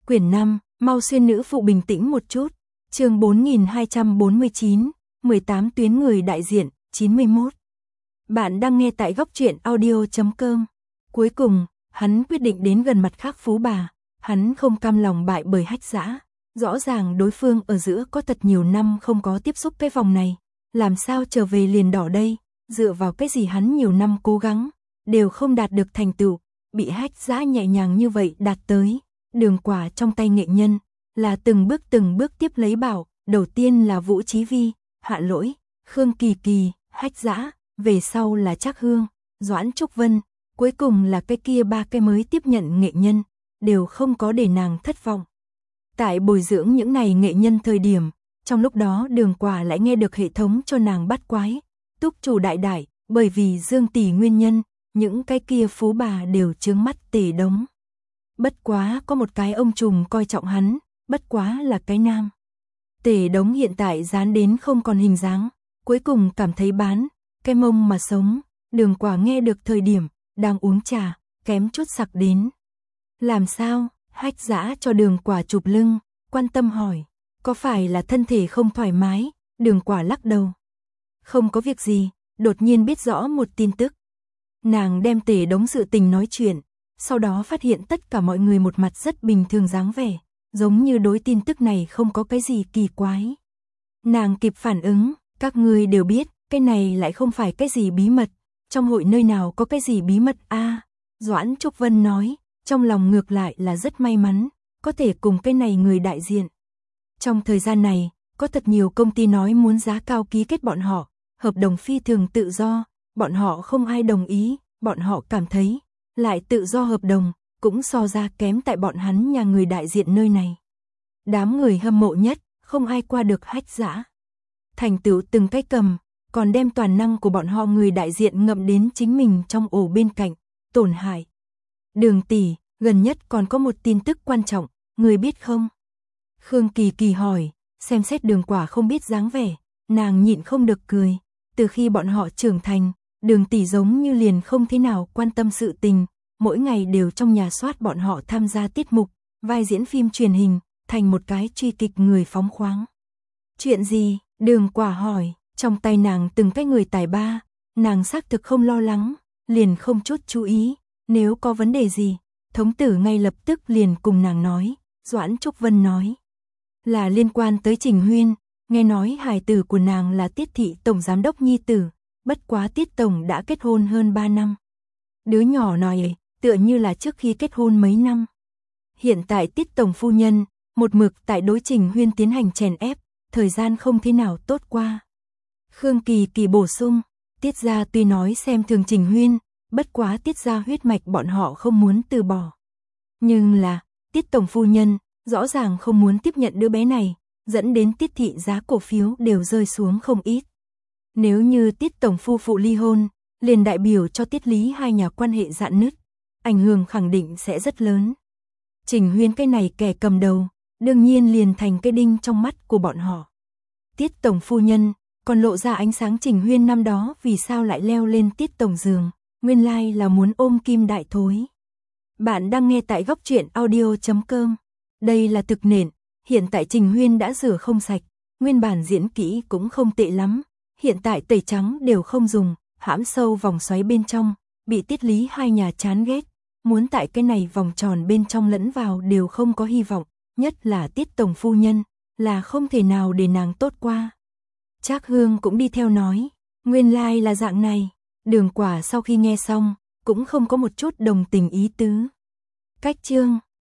Quyển 5, mau xuyên nữ phụ bình tĩnh một chút. Chương 4249, 18 tuyến người đại diện, 91. Bạn đang nghe tại góc truyện audio.com. Cuối cùng, hắn quyết định đến gần mặt khác phú bà. Hắn không cam lòng bại bởi Hách Dã. Rõ ràng đối phương ở giữa có thật nhiều năm không có tiếp xúc cái vòng này. Làm sao trở về liền đỏ đây? Dựa vào cái gì hắn nhiều năm cố gắng, đều không đạt được thành tựu, bị Hách Dã nhẹ nhàng như vậy đạt tới. Đường quả trong tay nghệ nhân, là từng bước tiếp lấy bảo, đầu tiên là Vũ Chí Vi, Hạ Lỗi, Khương Kỳ Kỳ, Hách Dã, về sau là Trác Hương, Doãn Trúc Vân, cuối cùng là cái kia ba cái mới tiếp nhận nghệ nhân, đều không có để nàng thất vọng. Tại bồi dưỡng những này nghệ nhân thời điểm, trong lúc đó Đường quả lại nghe được hệ thống cho nàng bắt quái, túc chủ đại, bởi vì Dương Tỷ nguyên nhân, những cái kia phú bà đều trướng mắt Tề Đống. Bất quá có một cái ông trùm coi trọng hắn, bất quá là cái nam. Tề Đống hiện tại dán đến không còn hình dáng, cuối cùng cảm thấy bán, cái mông mà sống. Đường quả nghe được thời điểm, đang uống trà, kém chút sặc đến. Làm sao? Hách Dã cho Đường quả chụp lưng, quan tâm hỏi, có phải là thân thể không thoải mái? Đường quả lắc đầu. Không có việc gì, đột nhiên biết rõ một tin tức. Nàng đem Tề Đống sự tình nói chuyện, sau đó phát hiện tất cả mọi người một mặt rất bình thường dáng vẻ, giống như đối tin tức này không có cái gì kỳ quái. Nàng kịp phản ứng, các ngươi đều biết, cái này lại không phải cái gì bí mật, trong hội nơi nào có cái gì bí mật a? Doãn Trúc Vân nói, trong lòng ngược lại là rất may mắn, có thể cùng cái này người đại diện. Trong thời gian này, có thật nhiều công ty nói muốn giá cao ký kết bọn họ, hợp đồng phi thường tự do, bọn họ không ai đồng ý, bọn họ cảm thấy, lại tự do hợp đồng, cũng so ra kém tại bọn hắn nhà người đại diện nơi này. Đám người hâm mộ nhất, không ai qua được Hách Dã. Thành tựu từng cái cầm, còn đem toàn năng của bọn họ người đại diện ngậm đến chính mình trong ổ bên cạnh, tổn hại. Đường tỷ, gần nhất còn có một tin tức quan trọng, người biết không? Khương Kỳ Kỳ hỏi, xem xét Đường quả không biết dáng vẻ, nàng nhịn không được cười. Từ khi bọn họ trưởng thành, Đường tỷ giống như liền không thế nào quan tâm sự tình, mỗi ngày đều trong nhà soát bọn họ tham gia tiết mục, vai diễn phim truyền hình, thành một cái truy kịch người phóng khoáng. Chuyện gì? Đường quả hỏi, trong tay nàng từng cái người tài ba, nàng xác thực không lo lắng, liền không chút chú ý, nếu có vấn đề gì, thống tử ngay lập tức liền cùng nàng nói. Doãn Trúc Vân nói, là liên quan tới Trình Huyên, nghe nói hài tử của nàng là Tiết thị tổng giám đốc nhi tử, bất quá Tiết tổng đã kết hôn hơn 3 năm. Đứa nhỏ này tựa như là trước khi kết hôn mấy năm. Hiện tại Tiết tổng phu nhân, một mực tại đối Trình Huyên tiến hành chèn ép, thời gian không thế nào tốt qua. Khương Kỳ Kỳ bổ sung, Tiết gia tuy nói xem thường Trình Huyên, bất quá Tiết gia huyết mạch bọn họ không muốn từ bỏ. Nhưng là, Tiết tổng phu nhân, rõ ràng không muốn tiếp nhận đứa bé này, dẫn đến Tiết thị giá cổ phiếu đều rơi xuống không ít. Nếu như Tiết tổng phu phụ ly hôn, liền đại biểu cho Tiết Lý hai nhà quan hệ rạn nứt, ảnh hưởng khẳng định sẽ rất lớn. Trình Huyên cái này kẻ cầm đầu, đương nhiên liền thành cái đinh trong mắt của bọn họ. Tiết tổng phu nhân, còn lộ ra ánh sáng Trình Huyên năm đó vì sao lại leo lên Tiết tổng giường, nguyên lai là muốn ôm kim đại thối. Bạn đang nghe tại góc truyện audio.com. Đây là thực nền, hiện tại Trình Huyên đã rửa không sạch, nguyên bản diễn kỹ cũng không tệ lắm, hiện tại tẩy trắng đều không dùng, hãm sâu vòng xoáy bên trong, bị Tiết Lý hai nhà chán ghét, muốn tại cái này vòng tròn bên trong lẫn vào đều không có hy vọng, nhất là Tiết tổng phu nhân, là không thể nào để nàng tốt qua. Trác Hương cũng đi theo nói, nguyên lai là dạng này. Đường quả sau khi nghe xong, cũng không có một chút đồng tình ý tứ. Cách chương